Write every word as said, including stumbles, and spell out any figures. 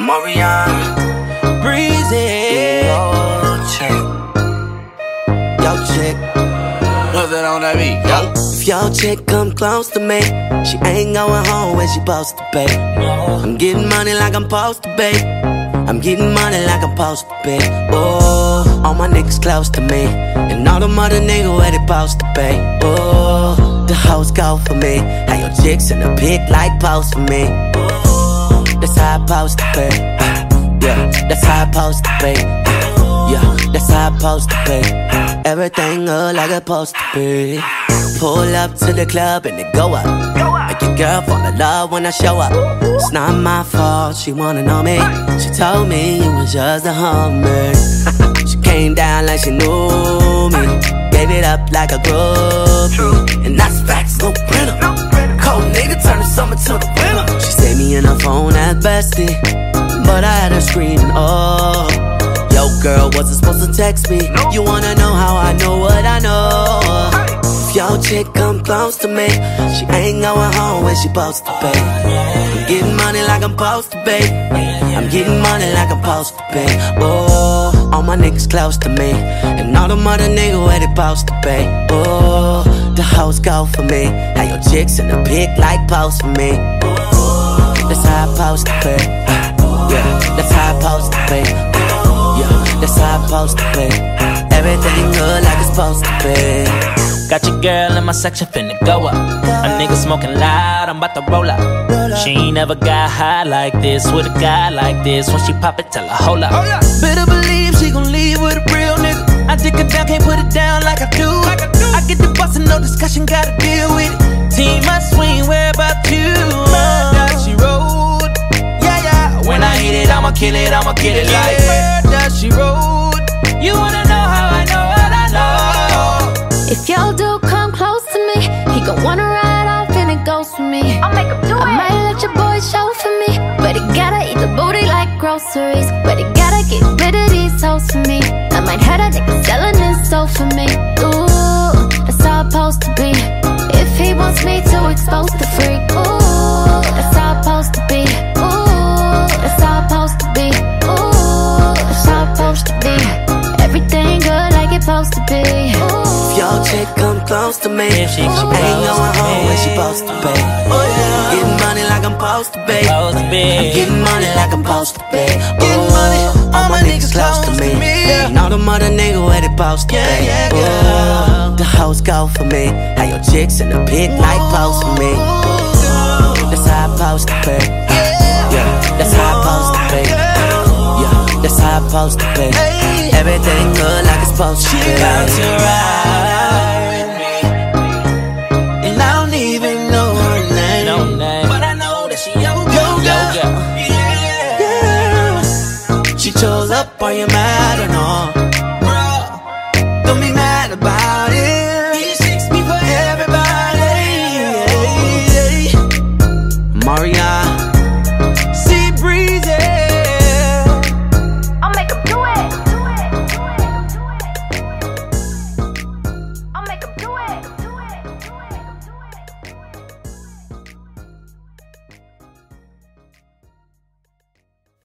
Marion, Breezy, yo chick, yo chick. What's that on that beat, yo? If your chick come close to me, she ain't going home when she supposed to be. I'm getting money like I'm supposed to be. I'm getting money like I'm supposed to be. Oh, all my niggas close to me, and all them other niggas where they supposed to be. Oh, the hoes go for me. How your chicks in the pic like post for me. Oh, that's how I supposed to be. Yeah, that's how I supposed to be. Yeah, that's how I supposed to be. Everything look like it's supposed to be. Pull up to the club and it go up. Make your girl fall in love when I show up. It's not my fault, she wanna know me. She told me you was just a hummer. She came down like she knew me. Gave it up like a groupie. And that's facts, no printer. Cold nigga turn the summer to the winter. She saved me in her phone at bestie, but I had her screaming, oh. Yo girl, wasn't supposed to text me. You wanna know how I know what I know. If your chick come close to me, she ain't going home when she supposed to be. I'm getting money like I'm supposed to be. I'm getting money like I'm supposed to be. Oh, all my niggas close to me, and all them other niggas where they supposed to be. Oh, the hoes go for me. How your chicks in the pic like post for me. Oh, that's how I supposed to be. Yeah, that's how I supposed to be. Yeah, that's how I'm supposed to be. Everything good like it's supposed to be. Got your girl in my section finna go up. A nigga smoking loud, I'm about to roll up. She ain't never got high like this with a guy like this. When she pop it, tell her hold up. Better believe she gon' leave with a real nigga. I dig her down, can't put it down like I do. I get the bustin', no discussion, gotta deal with it. Team my swing, where about you? Murder, she rolled. Yeah, yeah. When I hit it, I'ma kill it, I'ma kill it like murder, she rolled. You wanna know how I know what I know? If your dude come close to me, he gon' wanna ride off and it goes for me. I'll make him do it. I might let your boy show for me, but he gotta eat the booty like groceries. But he gotta get rid of these hoes for me. I might have that nigga selling his soul for me. Ooh, that's how it's supposed to be. If he wants me to expose the freak, ooh, that's how it's supposed to be. Ooh, that's how it's supposed to be. Ooh, that's how it's supposed to be. Everything good like it's supposed to be. If your chick come close to me, she ain't going home when she supposed to be. Oh yeah, getting money like I'm supposed to be. I'm getting money like I'm supposed to be. Getting money, all my niggas close to me, and all them other niggas where they supposed to be. Oh, the hoes go for me. How your chicks in the pic like post for me. That's how I'm supposed to be. Yeah, that's how I'm supposed to be. Yeah, that's how I'm supposed to be. Everything good like it's supposed to be. She about to ride me, and I don't even know her name, no name. but I know that she your girl. Yo, girl. Yeah, yeah. She chose up on your mind.